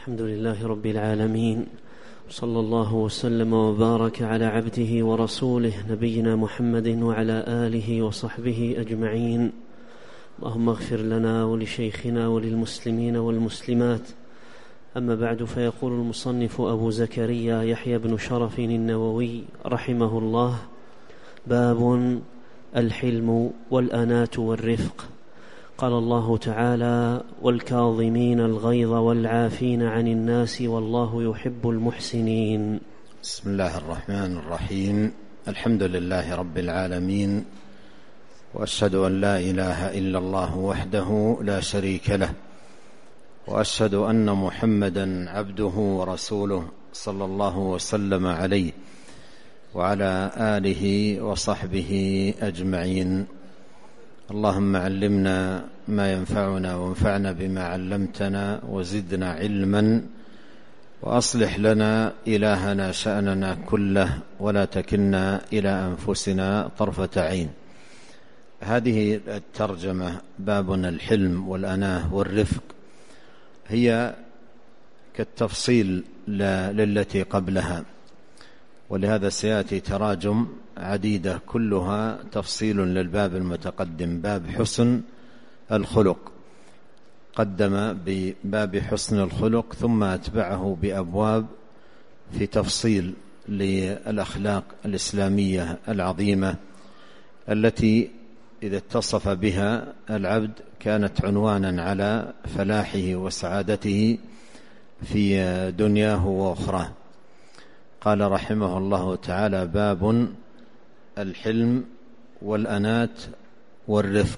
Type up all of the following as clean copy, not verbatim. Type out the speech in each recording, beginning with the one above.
الحمد لله رب العالمين، صلى الله وسلم وبارك على عبده ورسوله نبينا محمد وعلى آله وصحبه أجمعين. اللهم اغفر لنا ولشيخنا وللمسلمين والمسلمات. أما بعد، فيقول المصنف أبو زكريا يحيى بن شرف النووي رحمه الله: باب الحلم والأناة والرفق. قال الله تعالى: والكاظمين الغيظ والعافين عن الناس والله يحب المحسنين. بسم الله الرحمن الرحيم. الحمد لله رب العالمين، وأشهد أن لا إله إلا الله وحده لا شريك له، وأشهد أن محمدا عبده ورسوله صلى الله وسلم عليه وعلى آله وصحبه أجمعين. اللهم علمنا ما ينفعنا وانفعنا بما علمتنا وزدنا علما، وأصلح لنا إلهنا شأننا كله ولا تكلنا إلى أنفسنا طرفة عين. هذه الترجمة بابنا الحلم والأناة والرفق هي كالتفصيل للتي قبلها، ولهذا سيأتي تراجم عديدة كلها تفصيل للباب المتقدم، باب حسن الخلق. قدم بباب حسن الخلق ثم أتبعه بأبواب في تفصيل للأخلاق الإسلامية العظيمة التي إذا اتصف بها العبد كانت عنوانا على فلاحه وسعادته في دنياه وأخراه. قال رحمه الله تعالى: باب الحلم والأناة والرفق.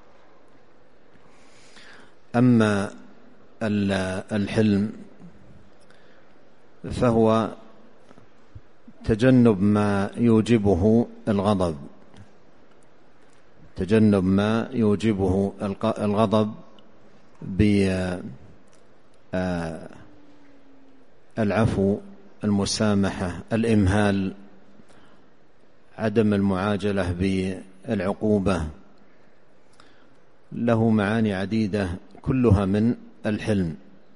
أما الحلم فهو تجنب ما يوجبه الغضب، تجنب ما يوجبه الغضب بالعفو، المسامحة، الإمهال، عدم المعاجلة بالعقوبة. له معاني عديدة كلها من الحلم.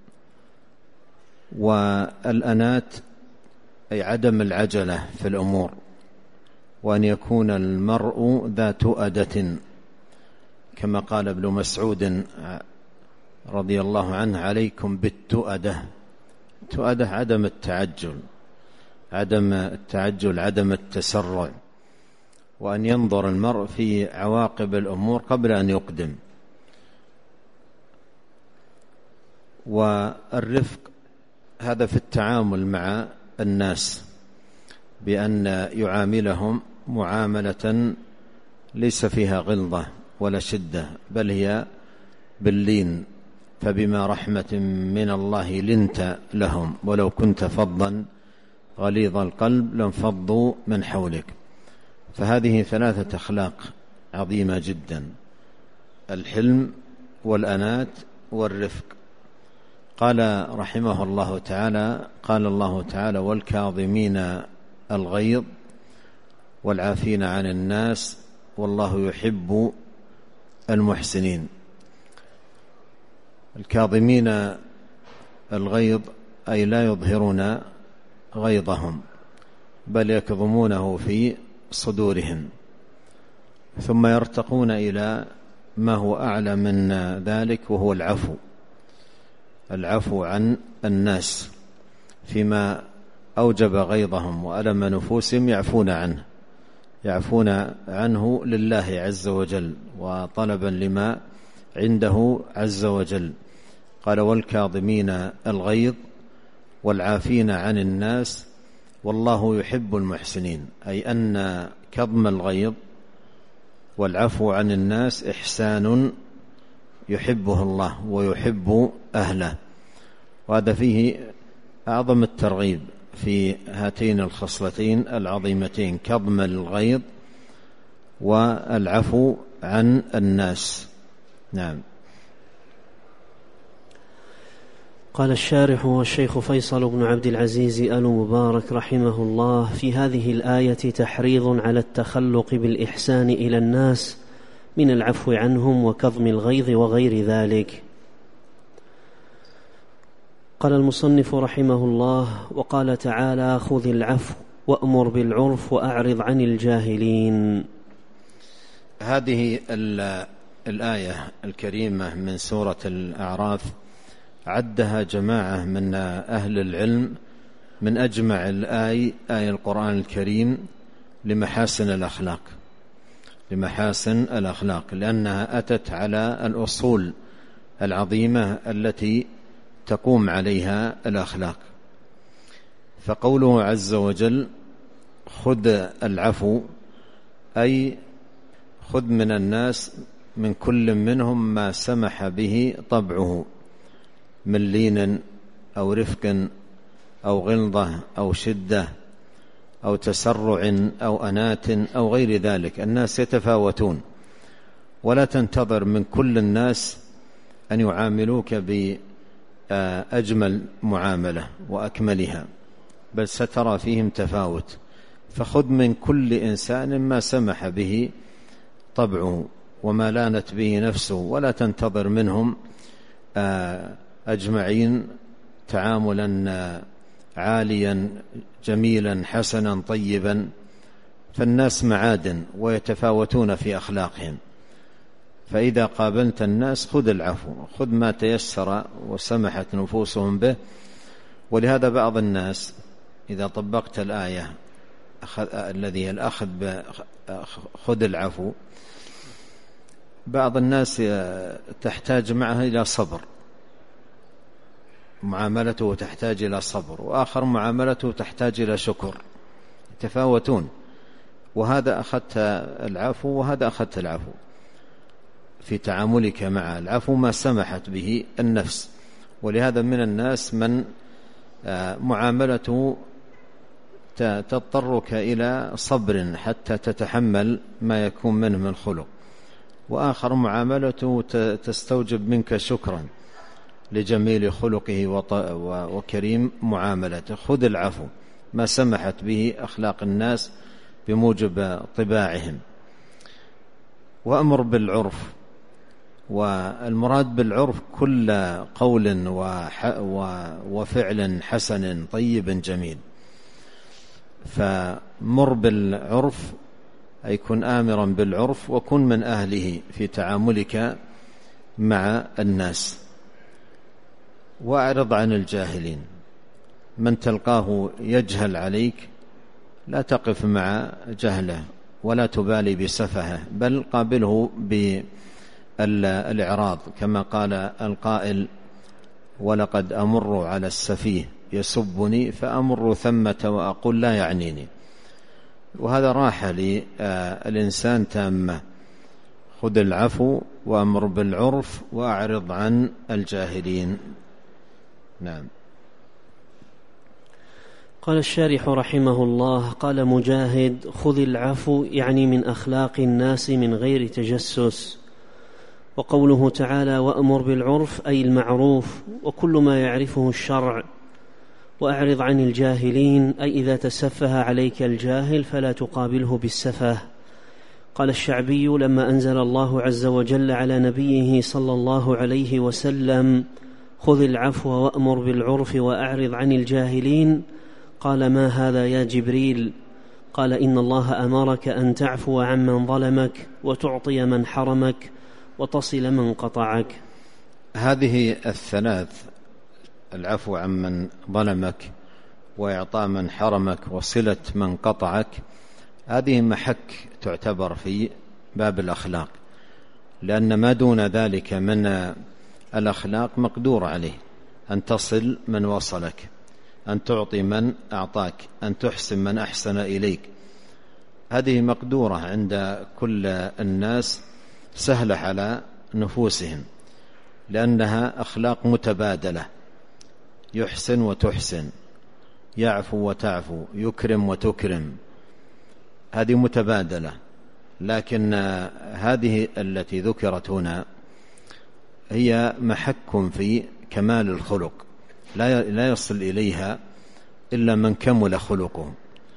والأنات أي عدم العجلة في الأمور، وأن يكون المرء ذا تؤدة، كما قال ابن مسعود رضي الله عنه: عليكم بالتؤدة. تؤدة عدم التعجل، عدم التسرع، وأن ينظر المرء في عواقب الأمور قبل أن يقدم. والرفق هذا في التعامل مع الناس، بأن يعاملهم معاملة ليس فيها غلظة ولا شدة، بل هي باللين. فبما رحمة من الله لنت لهم ولو كنت فظا غليظ القلب لانفضوا من حولك. فهذه ثلاثة أخلاق عظيمة جدا: الحلم والأناة والرفق. قال رحمه الله تعالى: قال الله تعالى: والكاظمين الغيظ والعافين عن الناس والله يحب المحسنين. الكاظمين الغيظ أي لا يظهرون غيظهم، بل يكظمونه في صدورهم، ثم يرتقون إلى ما هو أعلى من ذلك، وهو العفو عن الناس فيما أوجب غيظهم وألم نفوسهم، يعفون عنه لله عز وجل وطلبا لما عنده عز وجل. قال: والكاظمين الغيظ والعافين عن الناس والله يحب المحسنين، أي أن كظم الغيظ والعفو عن الناس إحسان يحبه الله ويحب أهله. وهذا فيه أعظم الترغيب في هاتين الخصلتين العظيمتين: كظم الغيظ والعفو عن الناس. نعم. قال الشارح والشيخ فيصل بن عبد العزيز آل مبارك رحمه الله: في هذه الآية تحريض على التخلق بالإحسان إلى الناس من العفو عنهم وكظم الغيظ وغير ذلك. قال المصنف رحمه الله: وقال تعالى: خذ العفو وأمر بالعرف وأعرض عن الجاهلين. هذه الآية الكريمة من سورة الأعراف عدها جماعة من أهل العلم من أجمع آية القرآن الكريم لمحاسن الأخلاق، لأنها أتت على الأصول العظيمة التي تقوم عليها الأخلاق. فقوله عز وجل: خذ العفو، أي خذ من الناس من كل منهم ما سمح به طبعه من لين أو رفق أو غلظة أو شدة أو تسرع أو أنات أو غير ذلك. الناس يتفاوتون، ولا تنتظر من كل الناس أن يعاملوك بأجمل معاملة وأكملها، بل سترى فيهم تفاوت. فخذ من كل إنسان ما سمح به طبعه وما لانت به نفسه، ولا تنتظر منهم أجمعين تعاملا عاليا جميلا حسنا طيبا، فالناس معادن ويتفاوتون في أخلاقهم. فإذا قابلت الناس خذ العفو، خذ ما تيسر وسمحت نفوسهم به. ولهذا بعض الناس إذا طبقت الآية الذي الأخذ خذ العفو، بعض الناس تحتاج معها إلى صبر، معاملته تحتاج إلى صبر، وآخر معاملته تحتاج إلى شكر، يتفاوتون. وهذا أخذت العفو وهذا أخذت العفو في تعاملك مع العفو ما سمحت به النفس. ولهذا من الناس من معاملته تضطرك إلى صبر حتى تتحمل ما يكون منه من خلق، وآخر معاملته تستوجب منك شكرا لجميل خلقه وكريم معاملته. خذ العفو ما سمحت به أخلاق الناس بموجب طباعهم، وأمر بالعرف. والمراد بالعرف كل قول وفعل حسن طيب جميل. فمر بالعرف أي كن آمرا بالعرف، وكن من أهله في تعاملك مع الناس. وأعرض عن الجاهلين، من تلقاه يجهل عليك لا تقف مع جهله ولا تبالي بسفهه، بل قابله بالإعراض، كما قال القائل: ولقد أمر على السفيه يسبني فأمر ثمة وأقول لا يعنيني. وهذا راحة للإنسان تامة. خذ العفو وأمر بالعرف وأعرض عن الجاهلين. نعم. قال الشارح رحمه الله: قال مجاهد: خذ العفو يعني من أخلاق الناس من غير تجسس. وقوله تعالى: وأمر بالعرف أي المعروف وكل ما يعرفه الشرع. وأعرض عن الجاهلين أي إذا تسفه عليك الجاهل فلا تقابله بالسفه. قال الشعبي: لما أنزل الله عز وجل على نبيه صلى الله عليه وسلم: خذ العفو وأمر بالعرف وأعرض عن الجاهلين، قال: ما هذا يا جبريل؟ قال: إن الله أمرك أن تعفو عمن ظلمك وتعطي من حرمك وتصل من قطعك. هذه الثلاث: العفو عمن ظلمك وإعطاء من حرمك وصلة من قطعك، هذه محك تعتبر في باب الأخلاق، لأن ما دون ذلك من الأخلاق مقدور عليه. أن تصل من وصلك، أن تعطي من أعطاك، أن تحسن من أحسن إليك، هذه مقدورة عند كل الناس، سهلة على نفوسهم، لأنها أخلاق متبادلة، يحسن وتحسن، يعفو وتعفو، يكرم وتكرم، هذه متبادلة. لكن هذه التي ذكرت هنا هي محك في كمال الخلق، لا يصل إليها إلا من كمل خلقه،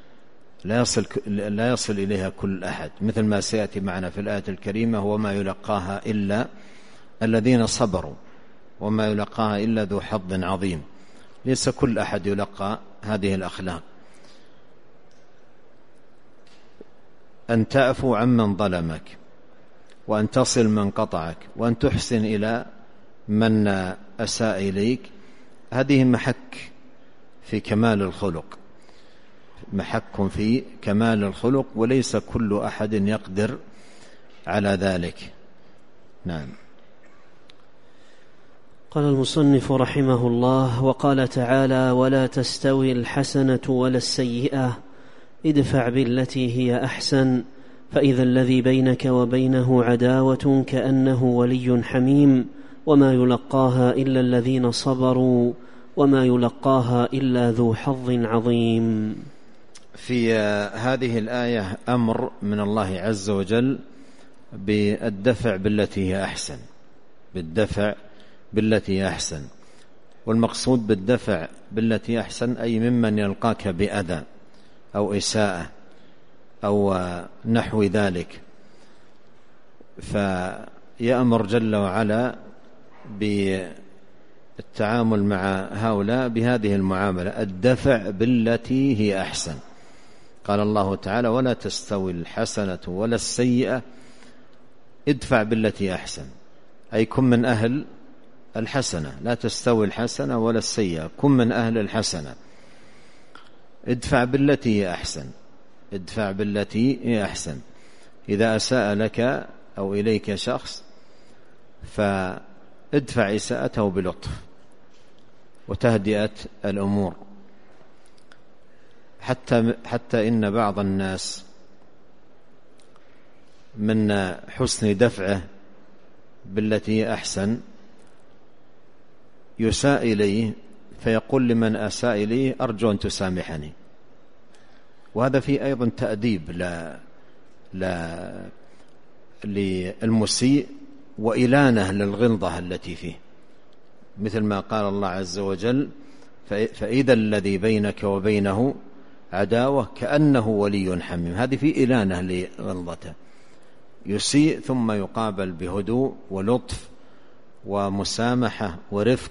لا يصل إليها كل أحد، مثل ما سيأتي معنا في الآية الكريمة: وما يلقاها إلا الذين صبروا، وما يلقاها إلا ذو حظ عظيم. ليس كل أحد يلقى هذه الأخلاق. أن تعفو عمن ظلمك، وأن تصل من قطعك، وأن تحسن إلى من أساء إليك، هذه محك في كمال الخلق، محك في كمال الخلق، وليس كل أحد يقدر على ذلك. نعم. قال المصنف رحمه الله: وقال تعالى: ولا تستوي الحسنة ولا السيئة ادفع بالتي هي أحسن فإذا الذي بينك وبينه عداوة كأنه ولي حميم وما يلقاها إلا الذين صبروا وما يلقاها إلا ذو حظ عظيم. في هذه الآية أمر من الله عز وجل بالدفع بالتي هي أحسن، بالدفع بالتي هي أحسن. والمقصود بالدفع بالتي أحسن أي ممن يلقاك بأذى أو إساءة أو نحو ذلك، فيأمر جل وعلا بالتعامل مع هؤلاء بهذه المعاملة، الدفع بالتي هي أحسن. قال الله تعالى: ولا تستوي الحسنة ولا السيئة ادفع بالتي أحسن، أي كن من أهل الحسنة. لا تستوي الحسنة ولا السيئة، كن من أهل الحسنة. ادفع بالتي هي أحسن، ادفع بالتي هي أحسن. إذا أساء لك أو إليك شخص فادفع إساءته بلطف وتهدئة الأمور، حتى إن بعض الناس من حسن دفعه بالتي هي أحسن يساء إليه فيقول لمن أساء إليه: أرجو أن تسامحني. وهذا فيه أيضا تأديب للمسيء وإلانة للغلظة التي فيه، مثل ما قال الله عز وجل: فإذا الذي بينك وبينه عداوة كأنه ولي حميم. هذه فيه إلانة لغلظته، يسيء ثم يقابل بهدوء ولطف ومسامحة ورفق،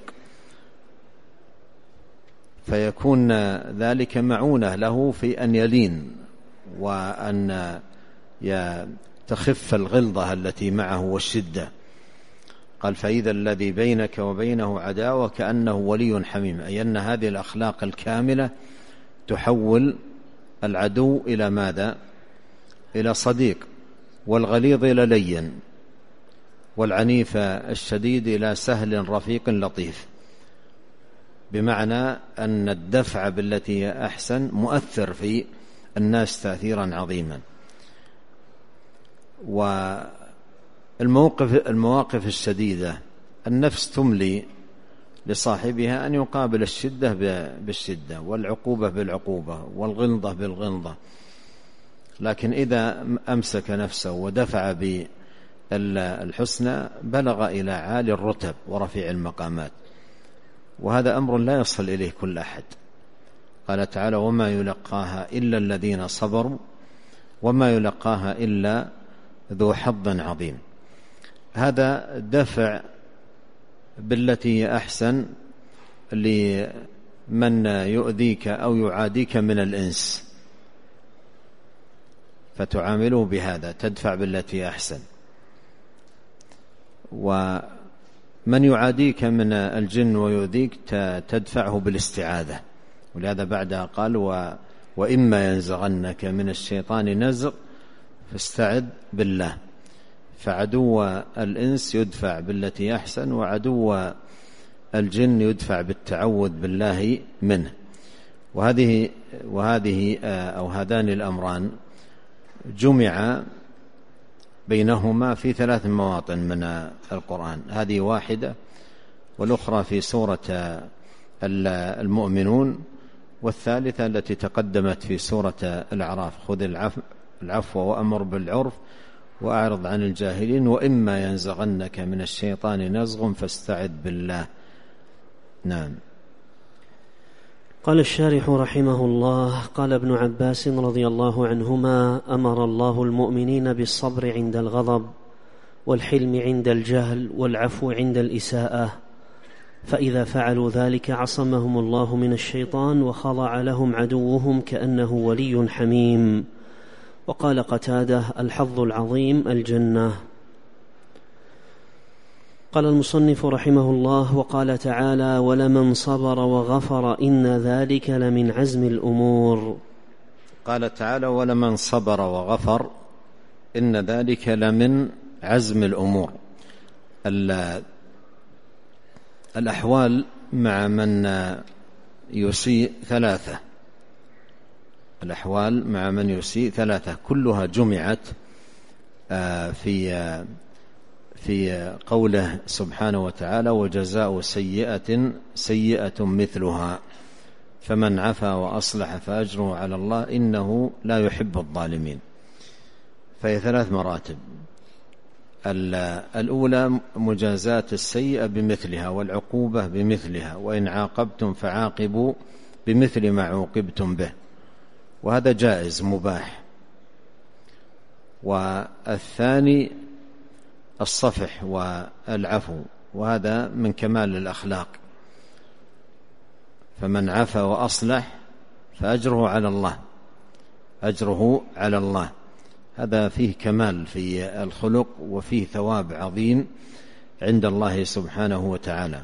فيكون ذلك معونة له في أن يلين وأن تخف الغلظة التي معه والشدة. قال: فإذا الذي بينك وبينه عداوة كأنه ولي حميم، أي أن هذه الأخلاق الكاملة تحول العدو إلى ماذا؟ إلى صديق، والغليظ إلى لين، والعنيف الشديد إلى سهل رفيق لطيف. بمعنى أن الدفع بالتي هي أحسن مؤثر في الناس تأثيرا عظيما. والمواقف الشديدة النفس تملي لصاحبها أن يقابل الشدة بالشدة والعقوبة بالعقوبة والغلظة بالغلظة، لكن إذا أمسك نفسه ودفع بالحسنى بلغ إلى عالي الرتب ورفيع المقامات، وهذا أمر لا يصل إليه كل أحد. قال تعالى: وما يلقاها إلا الذين صبروا وما يلقاها إلا ذو حظ عظيم. هذا دفع بالتي هي أحسن لمن يؤذيك أو يعاديك من الإنس، فتعامله بهذا، تدفع بالتي أحسن. ومن يعاديك من الجن ويؤذيك تدفعه بالاستعاذة، ولهذا بعدها قال: وإما ينزغنك من الشيطان نزغ فاستعذ بالله. فعدو الإنس يدفع بالتي أحسن، وعدو الجن يدفع بالتعوذ بالله منه. وهذه أو هذان الأمران جمع بينهما في 3 مواطن من القرآن، هذه واحدة، والأخرى في سورة المؤمنون، والثالثة التي تقدمت في سورة الأعراف: خذ العفو وأمر بالعرف وأعرض عن الجاهلين وإما ينزغنك من الشيطان نزغ فاستعذ بالله. نعم. قال الشارح رحمه الله: قال ابن عباس رضي الله عنهما: أمر الله المؤمنين بالصبر عند الغضب والحلم عند الجهل والعفو عند الإساءة. فإذا فعلوا ذلك عصمهم الله من الشيطان وخضع لهم عدوهم كأنه ولي حميم. وقال قتادة: الحظ العظيم الجنة. قال المصنف رحمه الله: وقال تعالى: ولمن صبر وغفر إن ذلك لمن عزم الأمور. قال تعالى: ولمن صبر وغفر إن ذلك لمن عزم الأمور. الأحوال مع من يسيء ثلاثة، الأحوال مع من يسيء ثلاثة كلها جمعت في قوله سبحانه وتعالى: وجزاء سيئة سيئة مثلها فمن عفا وأصلح فأجره على الله إنه لا يحب الظالمين. فهي ثلاث مراتب. الأولى مجازاة السيئة بمثلها والعقوبة بمثلها، وإن عاقبتم فعاقبوا بمثل ما عوقبتم به، وهذا جائز مباح. والثاني الصفح والعفو، وهذا من كمال الأخلاق. فمن عفا وأصلح فأجره على الله، أجره على الله، هذا فيه كمال في الخلق وفيه ثواب عظيم عند الله سبحانه وتعالى.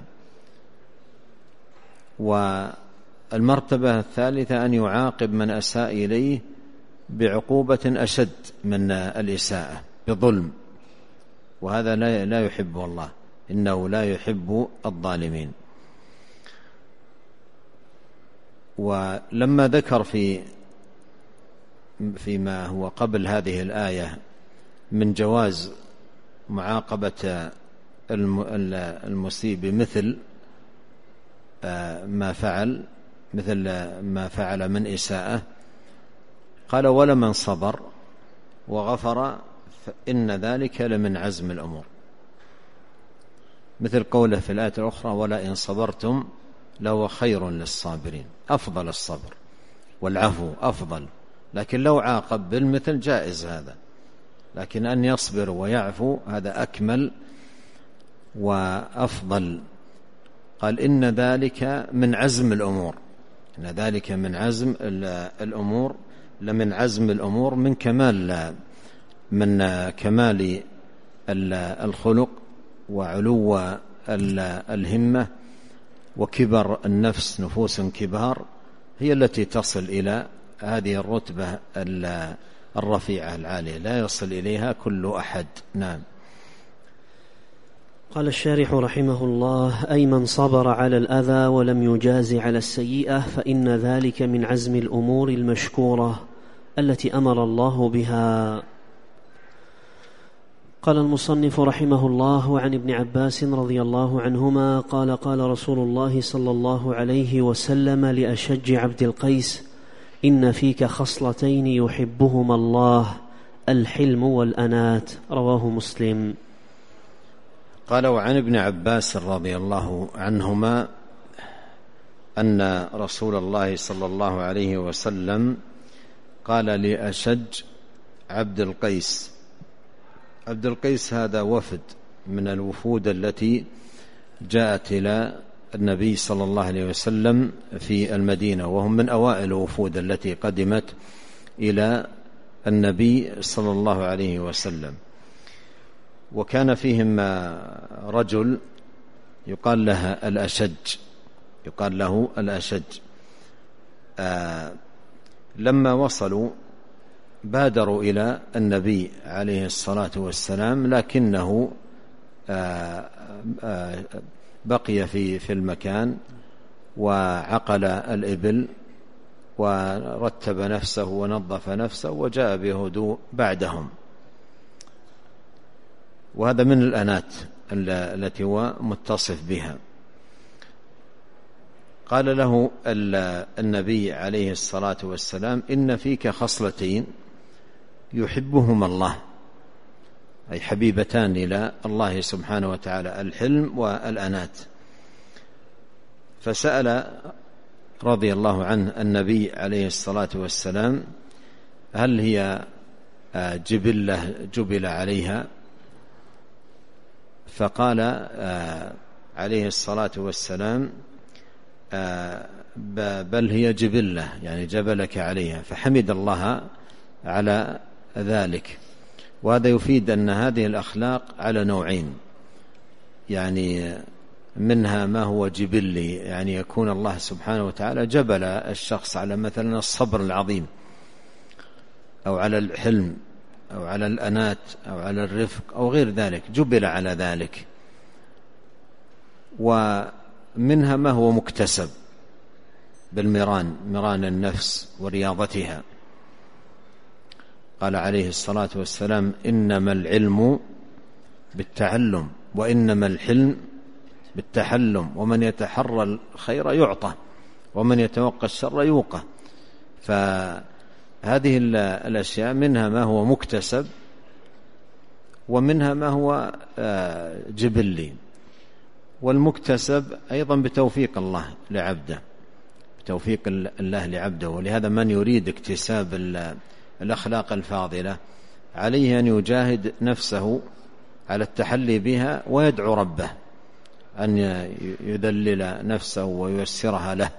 والمرتبة الثالثة أن يعاقب من أساء إليه بعقوبة أشد من الإساءة بظلم، وهذا لا يحبه الله، إنه لا يحب الظالمين. ولما ذكر فيما هو قبل هذه الآية من جواز معاقبة المسيء بمثل ما فعل، مثل ما فعل من إساءة، قال: ولمن صبر وغفر فإن ذلك لمن عزم الأمور، مثل قوله في الآية الأخرى: ولئن صبرتم لهو خير للصابرين. أفضل الصبر والعفو أفضل، لكن لو عاقب بالمثل جائز هذا، لكن أن يصبر ويعفو هذا أكمل وأفضل. قال: إن ذلك من عزم الأمور، إن ذلك من عزم الأمور، لمن عزم الأمور، من كمال الخلق وعلو الهمة وكبر النفس. نفوس كبار هي التي تصل إلى هذه الرتبة الرفيعة العالية، لا يصل إليها كل أحد. نعم. قال الشارح رحمه الله: أي من صبر على الأذى ولم يجاز على السيئة فإن ذلك من عزم الأمور المشكورة التي أمر الله بها. قال المصنف رحمه الله: وعن ابن عباس رضي الله عنهما قال: قال رسول الله صلى الله عليه وسلم لأشج عبد القيس: إن فيك خصلتين يحبهما الله، الحلم والأنات. رواه مسلم. قال: وعن ابن عباس رضي الله عنهما أن رسول الله صلى الله عليه وسلم قال لأشج عبد القيس. عبد القيس هذا وفد من الوفود التي جاءت إلى النبي صلى الله عليه وسلم في المدينة، وهم من أوائل الوفود التي قدمت إلى النبي صلى الله عليه وسلم. وكان فيهم رجل يقال له الأشج. لما وصلوا بادروا إلى النبي عليه الصلاة والسلام، لكنه بقي في المكان وعقل الإبل ورتب نفسه ونظف نفسه وجاء بهدوء بعدهم. وهذا من الأنات التي هو متصف بها. قال له النبي عليه الصلاة والسلام: إن فيك خصلتين يحبهما الله، أي حبيبتان إلى الله سبحانه وتعالى: الحلم والأنات. فسأل رضي الله عنه النبي عليه الصلاة والسلام: هل هي جبل عليها؟ فقال: عليه الصلاة والسلام بل هي جبلة، يعني جبلك عليها، فحمد الله على ذلك. وهذا يفيد أن هذه الأخلاق على نوعين، يعني منها ما هو جبلي، يعني يكون الله سبحانه وتعالى جبل الشخص على مثلا الصبر العظيم، أو على الحلم، أو على الأنات، أو على الرفق، أو غير ذلك، جبل على ذلك. ومنها ما هو مكتسب مران النفس ورياضتها. قال عليه الصلاة والسلام: إنما العلم بالتعلم، وإنما الحلم بالتحلم، ومن يتحرى الخير يعطى، ومن يتوقى الشر يوقى. فهذه الأشياء منها ما هو مكتسب، ومنها ما هو جبلي. والمكتسب أيضا بتوفيق الله لعبده، بتوفيق الله لعبده. ولهذا من يريد اكتساب الأخلاق الفاضلة عليه أن يجاهد نفسه على التحلي بها، ويدعو ربه أن يذلل نفسه وييسرها له.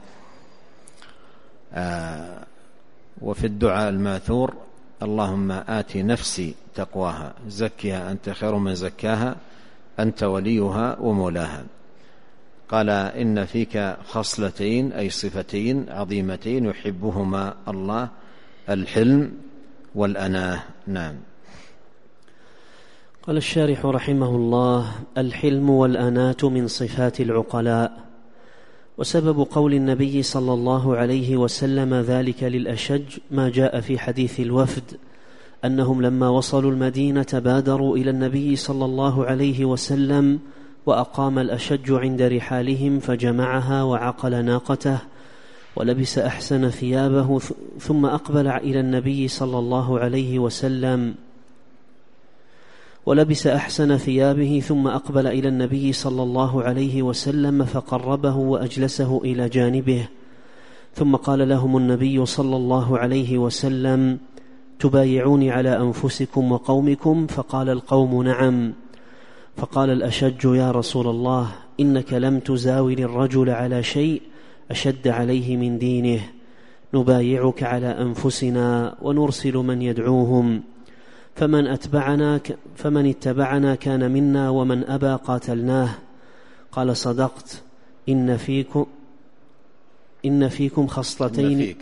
وفي الدعاء الماثور: اللهم آت نفسي تقواها زكها أنت خير من زكاها أنت وليها ومولاها. قال: إن فيك خصلتين، أي صفتين عظيمتين يحبهما الله: الحلم والأناه. نعم. قال الشارح رحمه الله: الحلم والأناة من صفات العقلاء. وسبب قول النبي صلى الله عليه وسلم ذلك للأشج ما جاء في حديث الوفد أنهم لما وصلوا المدينة بادروا إلى النبي صلى الله عليه وسلم، وأقام الأشج عند رحالهم فجمعها وعقل ناقته ولبس أحسن ثيابه، ثم أقبل إلى النبي صلى الله عليه وسلم ولبس أحسن ثيابه ثم أقبل إلى النبي صلى الله عليه وسلم فقربه وأجلسه إلى جانبه، ثم قال لهم النبي صلى الله عليه وسلم: تبايعوني على أنفسكم وقومكم؟ فقال القوم: نعم. فقال الأشج: يا رسول الله، إنك لم تزاول الرجل على شيء أشد عليه من دينه، نبايعك على أنفسنا ونرسل من يدعوهم، فمن اتبعنا كان منا، ومن أبى قاتلناه. قال: صدقت، إن فيكم خصلتين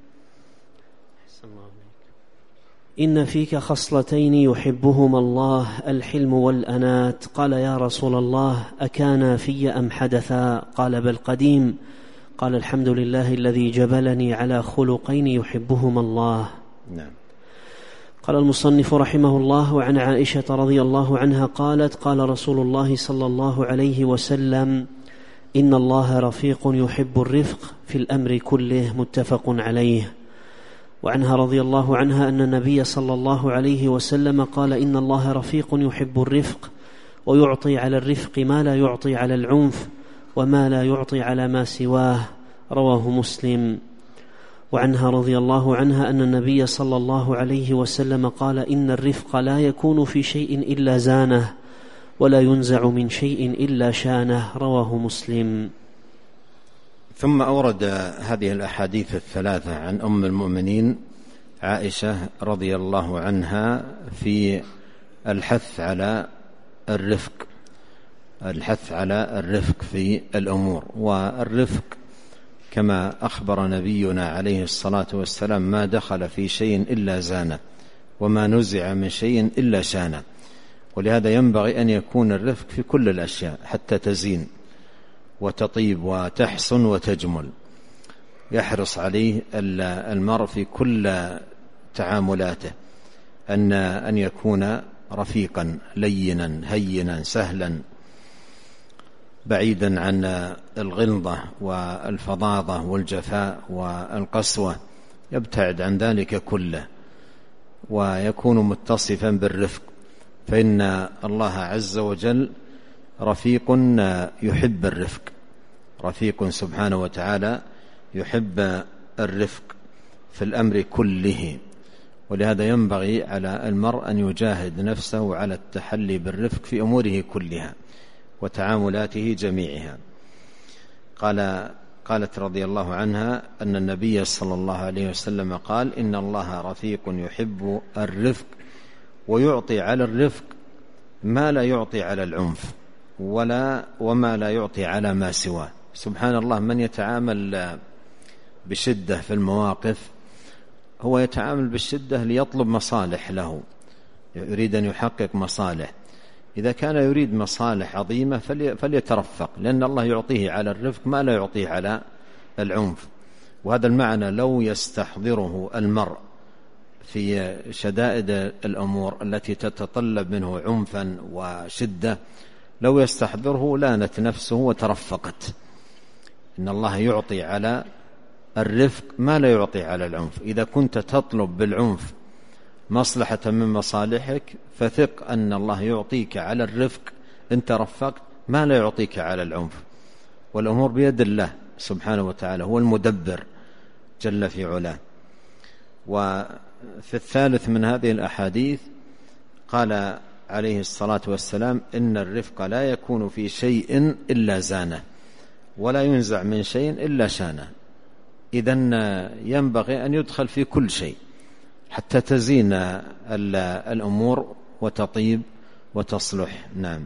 إن فيك خصلتين يحبهما الله: الحلم والأنات. قال: يا رسول الله، أكانا في أم حدثا؟ قال: بل قديم. قال: الحمد لله الذي جبلني على خلقين يحبهما الله. نعم. قال المصنف رحمه الله: وعن عائشة رضي الله عنها قالت: قال رسول الله صلى الله عليه وسلم: إن الله رفيق يحب الرفق في الأمر كله، متفق عليه. وعنها رضي الله عنها أن النبي صلى الله عليه وسلم قال: إن الله رفيق يحب الرفق، ويعطي على الرفق ما لا يعطي على العنف، وما لا يعطي على ما سواه، رواه مسلم. وعنها رضي الله عنها أن النبي صلى الله عليه وسلم قال: إن الرفق لا يكون في شيء إلا زانه، ولا ينزع من شيء إلا شانه، رواه مسلم. ثم أورد هذه الأحاديث الثلاثة عن أم المؤمنين عائشة رضي الله عنها في الحث على الرفق في الأمور. والرفق كما أخبر نبينا عليه الصلاة والسلام: ما دخل في شيء إلا زانه، وما نزع من شيء إلا شانه. ولهذا ينبغي أن يكون الرفق في كل الأشياء حتى تزين وتطيب وتحسن وتجمل. يحرص عليه المرء في كل تعاملاته أن يكون رفيقا لينا هينا سهلا، بعيدا عن الغلظة والفظاظة والجفاء والقسوة، يبتعد عن ذلك كله ويكون متصفا بالرفق. فإن الله عز وجل رفيق يحب الرفق، رفيق سبحانه وتعالى يحب الرفق في الأمر كله. ولهذا ينبغي على المرء أن يجاهد نفسه على التحلي بالرفق في أموره كلها، وتعاملاته جميعها. قالت رضي الله عنها أن النبي صلى الله عليه وسلم قال: إن الله رفيق يحب الرفق، ويعطي على الرفق ما لا يعطي على العنف، وما لا يعطي على ما سواه. سبحان الله، من يتعامل بشدة في المواقف هو يتعامل بالشدة ليطلب مصالح له، يريد أن يحقق مصالح. إذا كان يريد مصالح عظيمة فليترفق، لأن الله يعطيه على الرفق ما لا يعطيه على العنف. وهذا المعنى لو يستحضره المرء في شدائد الأمور التي تتطلب منه عنفا وشدة، لو يستحضره لانت نفسه وترفقت. إن الله يعطي على الرفق ما لا يعطي على العنف. إذا كنت تطلب بالعنف مصلحة من مصالحك فثق أن الله يعطيك على الرفق إن ترفقت ما لا يعطيك على العنف. والأمور بيد الله سبحانه وتعالى، هو المدبر جل في علاه. وفي الثالث من هذه الأحاديث قال عليه الصلاة والسلام: إن الرفق لا يكون في شيء إلا زانه، ولا ينزع من شيء إلا شانه. إذن ينبغي أن يدخل في كل شيء حتى تزين الأمور وتطيب وتصلح. نعم.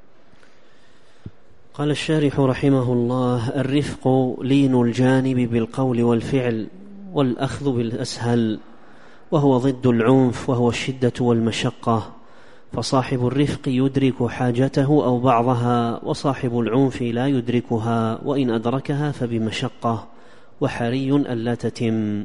قال الشارح رحمه الله: الرفق لين الجانب بالقول والفعل، والأخذ بالأسهل، وهو ضد العنف، وهو الشدة والمشقة. فصاحب الرفق يدرك حاجته أو بعضها، وصاحب العنف لا يدركها، وإن أدركها فبمشقة، وحري ألا تتم.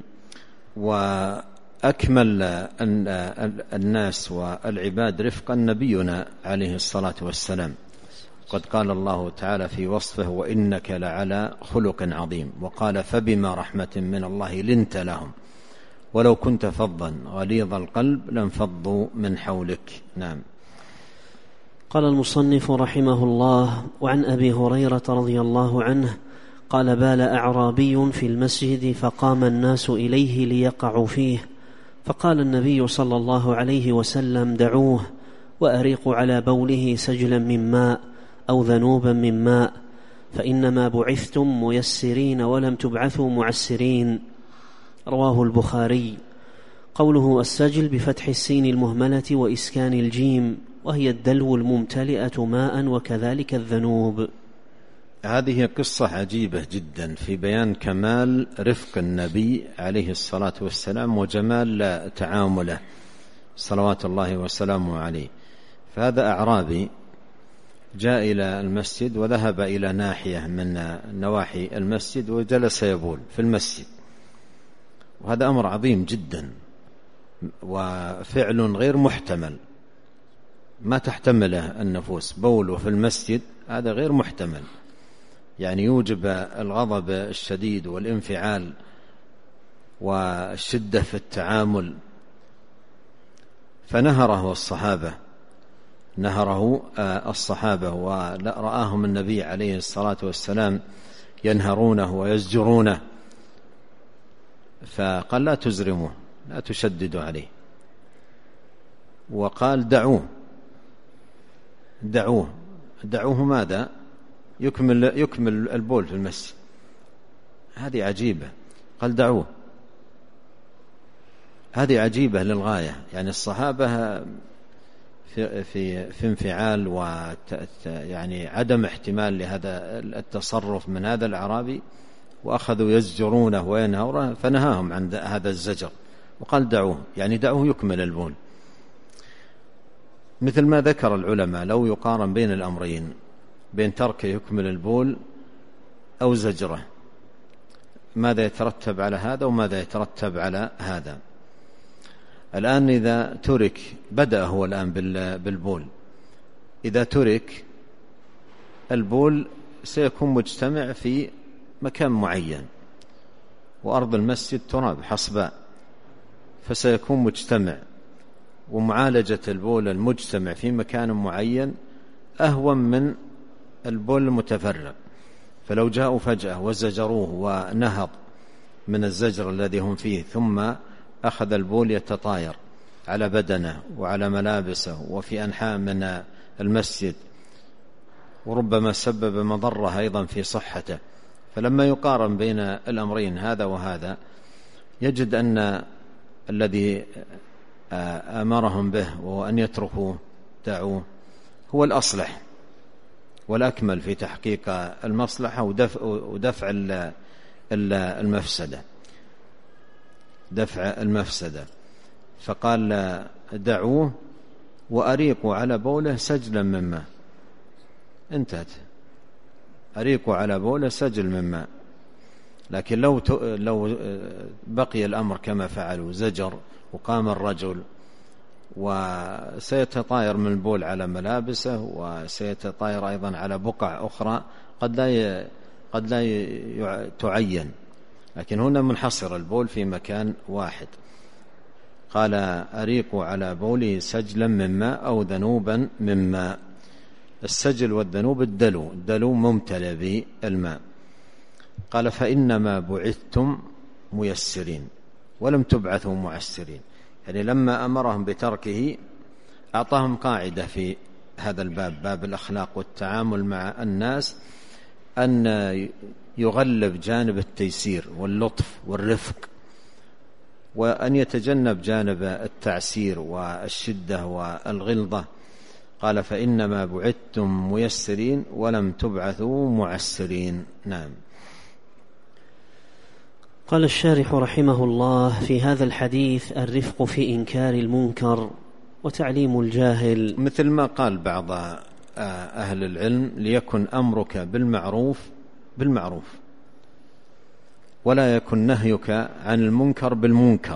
وأكمل الناس والعباد رفقا نبينا عليه الصلاة والسلام، قد قال الله تعالى في وصفه: وإنك لعلى خلق عظيم. وقال: فبما رحمة من الله لنت لهم، ولو كنت فظا غليظ القلب لانفضوا من حولك. نعم. قال المصنف رحمه الله: وعن أبي هريرة رضي الله عنه قال: بال أعرابي في المسجد فقام الناس إليه ليقعوا فيه، فقال النبي صلى الله عليه وسلم: دعوه، وأريقوا على بوله سجلا من ماء أو ذنوبا من ماء، فإنما بعثتم ميسرين ولم تبعثوا معسرين. رواه البخاري. قوله السجل بفتح السين المهملة وإسكان الجيم، وهي الدلو الممتلئة ماء، وكذلك الذنوب. هذه قصة عجيبة جدا في بيان كمال رفق النبي عليه الصلاة والسلام وجمال تعامله صلوات الله وسلامه عليه. فهذا أعرابي جاء إلى المسجد وذهب إلى ناحية من نواحي المسجد وجلس يبول في المسجد، وهذا أمر عظيم جدا وفعل غير محتمل، ما تحتمله النفوس. بوله في المسجد هذا غير محتمل، يعني يوجب الغضب الشديد والانفعال والشدة في التعامل. فنهره الصحابة ورآهم النبي عليه الصلاة والسلام ينهرونه ويزجرونه، فقال: لا تزرموه، لا تشددوا عليه. وقال: دعوه ماذا؟ يكمل البول في المسجد. هذه عجيبة. قال: دعوه. هذه عجيبة للغاية. يعني الصحابة في انفعال يعني عدم احتمال لهذا التصرف من هذا الأعرابي، وأخذوا يزجرونه وينهرونه، فنهاهم عن هذا الزجر وقال: دعوه، يعني دعوه يكمل البول. مثل ما ذكر العلماء، لو يقارن بين الأمرين، بين تركه يكمل البول أو زجره، ماذا يترتب على هذا وماذا يترتب على هذا؟ الآن إذا ترك، بدأ هو الآن بالبول، إذا ترك البول سيكون مجتمع في مكان معين، وأرض المسجد تراب حصباء، فسيكون مجتمع، ومعالجة البول المجتمع في مكان معين أهون من البول المتفرق. فلو جاءوا فجأة وزجروه ونهض من الزجر الذي هم فيه، ثم أخذ البول يتطاير على بدنه وعلى ملابسه وفي أنحاء من المسجد، وربما سبب مضرة أيضا في صحته. فلما يقارن بين الأمرين هذا وهذا يجد أن الذي أمرهم به وهو أن يتركوه دعوه هو الأصلح والأكمل في تحقيق المصلحة ودفع المفسدة. فقال دعوه وأريقوا على بوله سجلا من ماء. انتهت. أريقوا على بوله سجل من ماء. لكن لو بقي الأمر كما فعلوا زجر وقام الرجل وسيتطاير من البول على ملابسه وسيتطاير أيضا على بقع أخرى قد لا تعين، لكن هنا منحصر البول في مكان واحد. قال أريقوا على بوله سجلا من ماء أو ذنوبا من ماء. السجل والذنوب الدلو ممتلئ بالماء. قال فإنما بعثتم ميسرين ولم تبعثوا معسرين. يعني لما أمرهم بتركه أعطاهم قاعدة في هذا الباب، باب الأخلاق والتعامل مع الناس، أن يغلب جانب التيسير واللطف والرفق، وأن يتجنب جانب التعسير والشدة والغلظة. قال فإنما بعثتم ميسرين ولم تبعثوا معسرين. نعم. قال الشارح رحمه الله: في هذا الحديث الرفق في إنكار المنكر وتعليم الجاهل، مثل ما قال بعض أهل العلم: ليكن أمرك بالمعروف ولا يكن نهيك عن المنكر بالمنكر.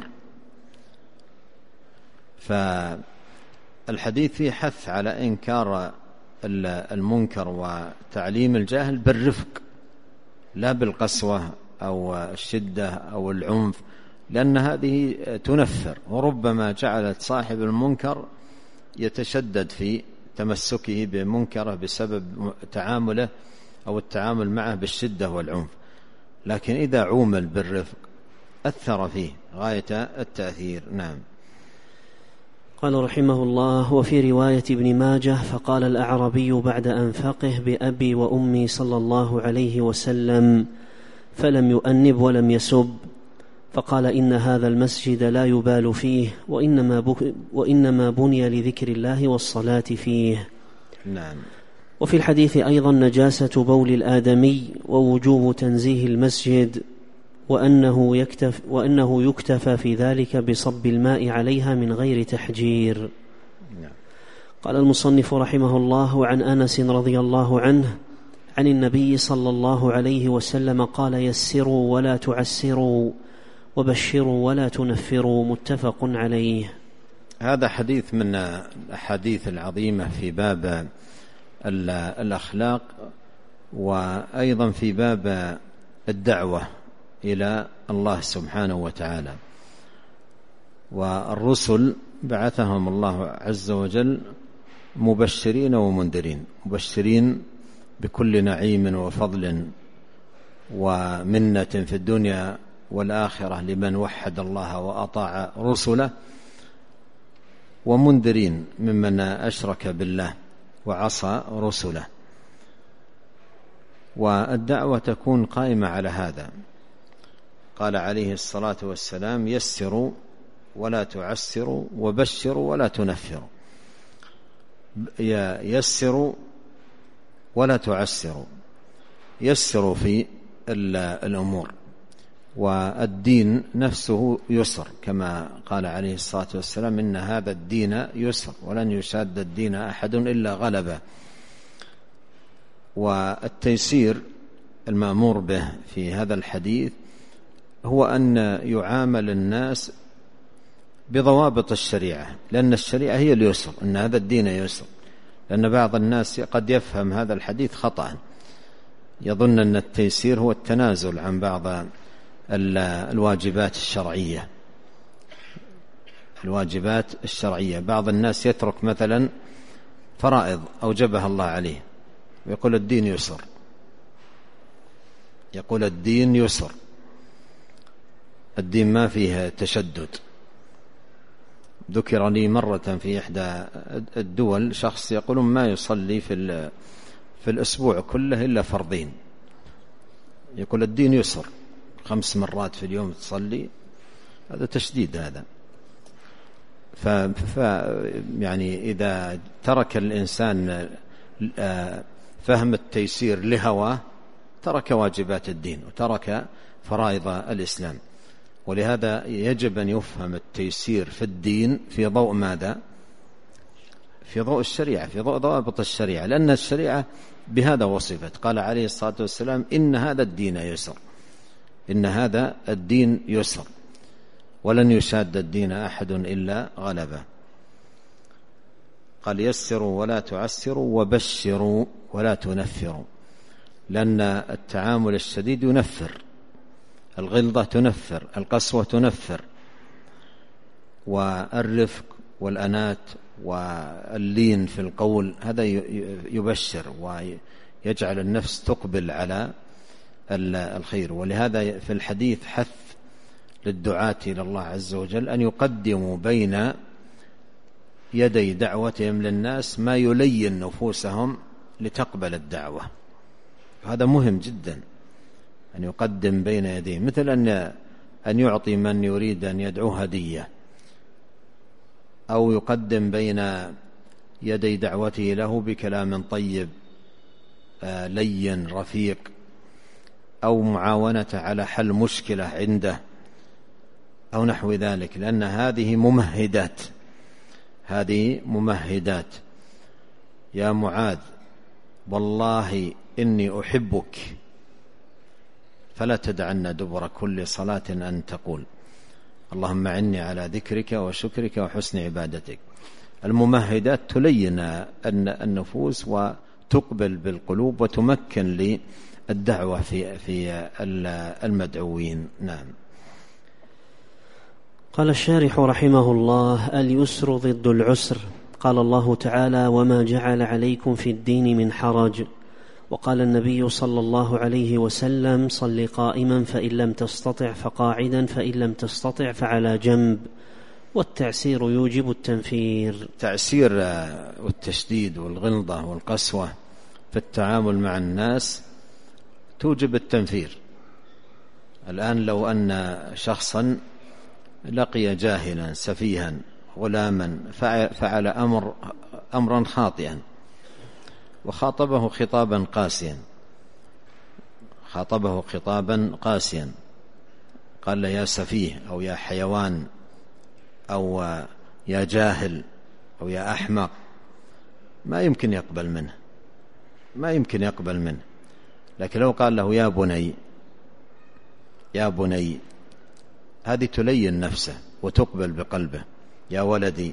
فالحديث فيه حث على إنكار المنكر وتعليم الجاهل بالرفق لا بالقسوة أو الشدة أو العنف، لأن هذه تنفر، وربما جعلت صاحب المنكر يتشدد في تمسكه بمنكره بسبب تعامله أو التعامل معه بالشدة والعنف. لكن إذا عومل بالرفق أثر فيه غاية التأثير. نعم. قال رحمه الله: وفي رواية ابن ماجه: فقال الأعرابي بعد أن فقه بأبي وأمي صلى الله عليه وسلم، فلم يؤنب ولم يسب، فقال: إن هذا المسجد لا يبال فيه، وإنما بني لذكر الله والصلاة فيه. نعم. وفي الحديث أيضا نجاسة بول الآدمي ووجوب تنزيه المسجد، وأنه يكتفى في ذلك بصب الماء عليها من غير تحجير. نعم. قال المصنف رحمه الله: عن أنس رضي الله عنه عن النبي صلى الله عليه وسلم قال: يسروا ولا تعسروا وبشروا ولا تنفروا. متفق عليه. هذا حديث من الأحاديث العظيمة في باب الأخلاق، وأيضا في باب الدعوة إلى الله سبحانه وتعالى. والرسل بعثهم الله عز وجل مبشرين ومنذرين، مبشرين بكل نعيم وفضل ومنة في الدنيا والآخرة لمن وحد الله وأطاع رسله، ومنذرين ممن أشرك بالله وعصى رسله. والدعوة تكون قائمة على هذا. قال عليه الصلاة والسلام: يسروا ولا تعسروا وبشروا ولا تنفروا. يسروا ولا تعسروا، يسروا في الأمور، والدين نفسه يسر، كما قال عليه الصلاة والسلام: إن هذا الدين يسر ولن يشاد الدين أحد إلا غلبه. والتيسير المأمور به في هذا الحديث هو أن يعامل الناس بضوابط الشريعة، لأن الشريعة هي اليسر، إن هذا الدين يسر. لأن بعض الناس قد يفهم هذا الحديث خطأ، يظن أن التيسير هو التنازل عن بعض الواجبات الشرعية. بعض الناس يترك مثلا فرائض أوجبها الله عليه ويقول الدين يسر، يقول الدين يسر، الدين ما فيه تشدد. ذكر لي مرة في إحدى الدول شخص يقول ما يصلي في في الأسبوع كله إلا فرضين. يقول الدين يسر، 5 مرات في اليوم تصلي، هذا تشديد هذا. يعني إذا ترك الإنسان فهم التيسير لهواه ترك واجبات الدين وترك فرائض الإسلام. ولهذا يجب أن يفهم التيسير في الدين في ضوء ماذا؟ في ضوء الشريعة، في ضوء ضوابط الشريعة، لأن الشريعة بهذا وصفت. قال عليه الصلاة والسلام: إن هذا الدين يسر، إن هذا الدين يسر ولن يشاد الدين أحد إلا غلبه. قال: يسروا ولا تعسروا وبشروا ولا تنفروا، لأن التعامل الشديد ينفر، الغلظة تنفر، القسوة تنفر، والرفق والأنات واللين في القول هذا يبشر ويجعل النفس تقبل على الخير. ولهذا في الحديث حث للدعاة إلى الله عز وجل أن يقدموا بين يدي دعوتهم للناس ما يلين نفوسهم لتقبل الدعوة. هذا مهم جدا أن يقدم بين يديه، مثل أن يعطي من يريد أن يدعو هدية، أو يقدم بين يدي دعوته له بكلام طيب لين رفيق، أو معاونة على حل مشكلة عنده أو نحو ذلك، لأن هذه ممهدات. يا معاذ والله إني أحبك فلا تدعن دبر كل صلاة أن تقول اللهم أعني على ذكرك وشكرك وحسن عبادتك. الممهدات تلين النفوس وتقبل بالقلوب وتمكن للدعوة في المدعوين. نعم. قال الشارح رحمه الله: اليسر ضد العسر. قال الله تعالى: وما جعل عليكم في الدين من حرج. وقال النبي صلى الله عليه وسلم: صل قائما فإن لم تستطع فقاعدا فإن لم تستطع فعلى جنب. والتعسير يوجب التنفير. التعسير والتشديد والغلظة والقسوة في التعامل مع الناس توجب التنفير. الآن لو أن شخصا لقي جاهلا سفيها غلاما فعل أمرا خاطئا وخاطبه خطابا قاسيا، قال له يا سفيه أو يا حيوان أو يا جاهل أو يا أحمق، ما يمكن يقبل منه. لكن لو قال له يا بني هذه تلين نفسه وتقبل بقلبه، يا ولدي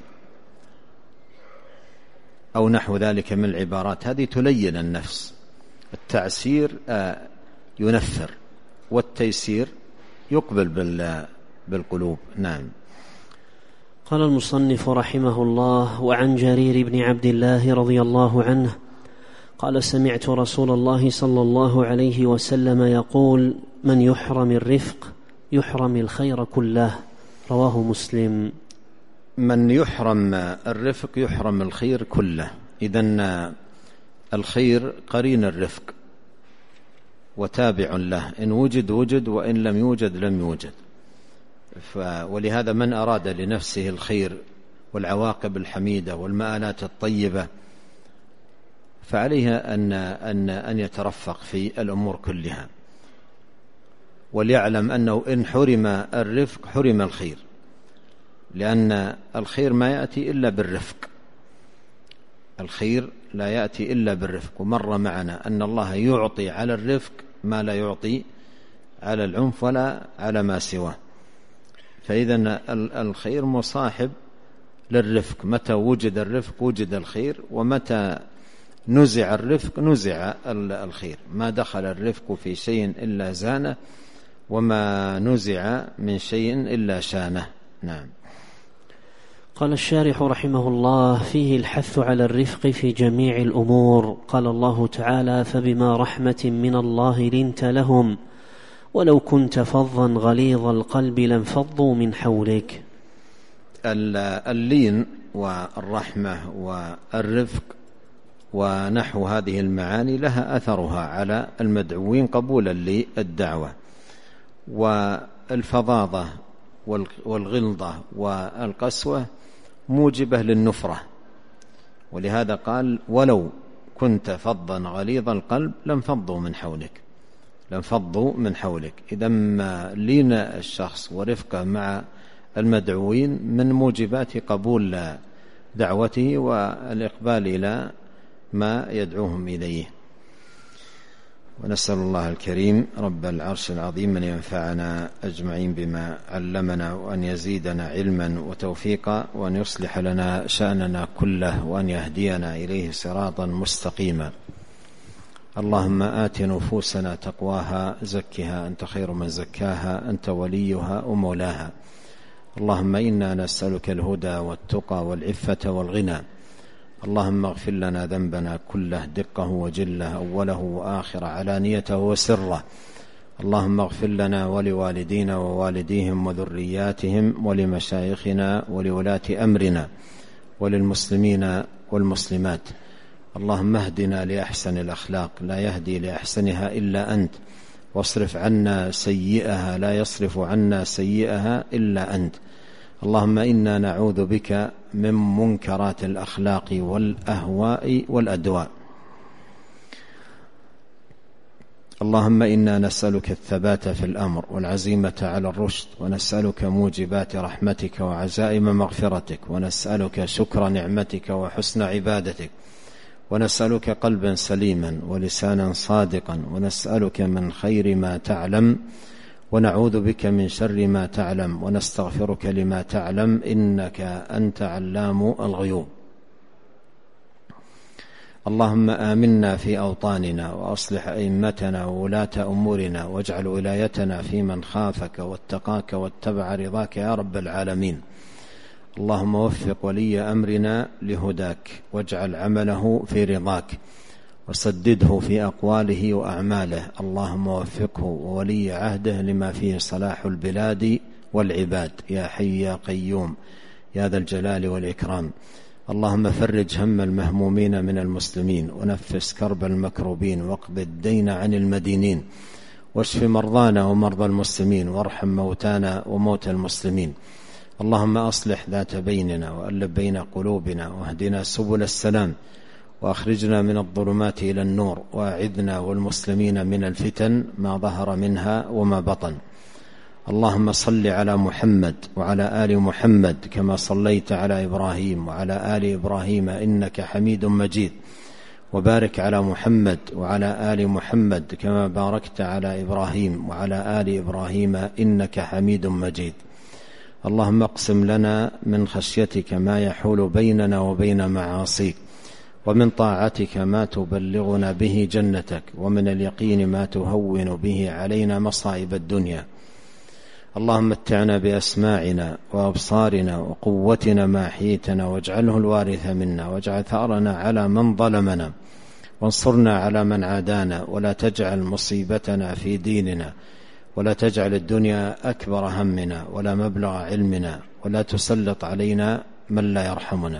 أو نحو ذلك من العبارات، هذه تلين النفس. التعسير ينفر والتيسير يقبل بالقلوب. نعم. قال المصنف رحمه الله: وعن جرير بن عبد الله رضي الله عنه قال: سمعت رسول الله صلى الله عليه وسلم يقول: من يحرم الرفق يحرم الخير كله. رواه مسلم. من يحرم الرفق يحرم الخير كله. إذن الخير قرين الرفق وتابع له، إن وجد وإن لم يوجد لم يوجد. ولهذا من أراد لنفسه الخير والعواقب الحميدة والمآلات الطيبة فعليه أن يترفق في الأمور كلها، وليعلم أنه إن حرم الرفق حرم الخير، لأن الخير ما يأتي إلا بالرفق، الخير لا يأتي إلا بالرفق. ومر معنا أن الله يعطي على الرفق ما لا يعطي على العنف ولا على ما سواه. فإذا الخير مصاحب للرفق، متى وجد الرفق وجد الخير، ومتى نزع الرفق نزع الخير. ما دخل الرفق في شيء إلا زانه، وما نزع من شيء إلا شانه. نعم. قال الشارح رحمه الله: فيه الحث على الرفق في جميع الأمور. قال الله تعالى: فبما رحمة من الله لنت لهم ولو كنت فظا غليظ القلب لانفضوا من حولك. اللين والرحمة والرفق ونحو هذه المعاني لها أثرها على المدعوين قبولا للدعوة. والفظاظة والغلظة والقسوة موجبة للنفرة، ولهذا قال ولو كنت فظا غليظ القلب لانفضوا من حولك. إذا ما لين الشخص ورفقه مع المدعوين من موجبات قبول دعوته والإقبال إلى ما يدعوهم إليه. ونسأل الله الكريم رب العرش العظيم أن ينفعنا أجمعين بما علمنا، وأن يزيدنا علما وتوفيقا، وأن يصلح لنا شأننا كله، وأن يهدينا إليه صراطا مستقيما. اللهم آت نفوسنا تقواها زكها أنت خير من زكاها أنت وليها ومولاها. اللهم إنا نسألك الهدى والتقى والعفة والغنى. اللهم اغفر لنا ذنبنا كله دقه وجله أوله وآخره علانيته وسره. اللهم اغفر لنا ولوالدينا ووالديهم وذرياتهم ولمشايخنا ولولاة أمرنا وللمسلمين والمسلمات. اللهم اهدنا لأحسن الأخلاق لا يهدي لأحسنها إلا أنت، واصرف عنا سيئها لا يصرف عنا سيئها إلا أنت. اللهم إنا نعوذ بك من منكرات الأخلاق والأهواء والأدواء. اللهم إنا نسألك الثبات في الأمر والعزيمة على الرشد، ونسألك موجبات رحمتك وعزائم مغفرتك، ونسألك شكر نعمتك وحسن عبادتك، ونسألك قلبا سليما ولسانا صادقا، ونسألك من خير ما تعلم، ونعوذ بك من شر ما تعلم، ونستغفرك لما تعلم إنك أنت علام الغيوب. اللهم آمنا في أوطاننا، وأصلح أئمتنا وولاة أمورنا، واجعل ولايتنا في من خافك واتقاك واتبع رضاك يا رب العالمين. اللهم وفق ولي أمرنا لهداك، واجعل عمله في رضاك، وسدده في أقواله وأعماله. اللهم وفقه وولي عهده لما فيه صلاح البلاد والعباد يا حي يا قيوم يا ذا الجلال والإكرام. اللهم فرج هم المهمومين من المسلمين، ونفس كرب المكروبين، واقض الدين عن المدينين، واشف مرضانا ومرضى المسلمين، وارحم موتانا وموتى المسلمين. اللهم أصلح ذات بيننا، وألف بين قلوبنا، واهدنا سبل السلام، وأخرجنا من الظلمات إلى النور، وأعذنا والمسلمين من الفتن ما ظهر منها وما بطن. اللهم صل على محمد وعلى آل محمد كما صليت على إبراهيم وعلى آل إبراهيم إنك حميد مجيد، وبارك على محمد وعلى آل محمد كما باركت على إبراهيم وعلى آل إبراهيم إنك حميد مجيد. اللهم اقسم لنا من خشيتك ما يحول بيننا وبين معاصيك، ومن طاعتك ما تبلغنا به جنتك، ومن اليقين ما تهون به علينا مصائب الدنيا. اللهم متعنا بأسماعنا وأبصارنا وقوتنا ما أحييتنا، واجعله الوارث منا، واجعل ثأرنا على من ظلمنا، وانصرنا على من عادانا، ولا تجعل مصيبتنا في ديننا، ولا تجعل الدنيا أكبر همنا ولا مبلغ علمنا، ولا تسلط علينا من لا يرحمنا.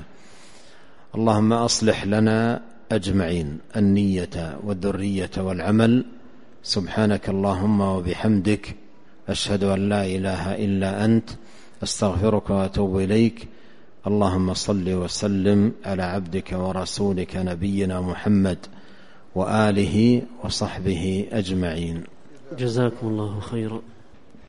اللهم أصلح لنا أجمعين النية والذرية والعمل. سبحانك اللهم وبحمدك، أشهد أن لا إله إلا أنت، أستغفرك وأتوب إليك. اللهم صل وسلم على عبدك ورسولك نبينا محمد وآله وصحبه أجمعين. جزاكم الله خيرا.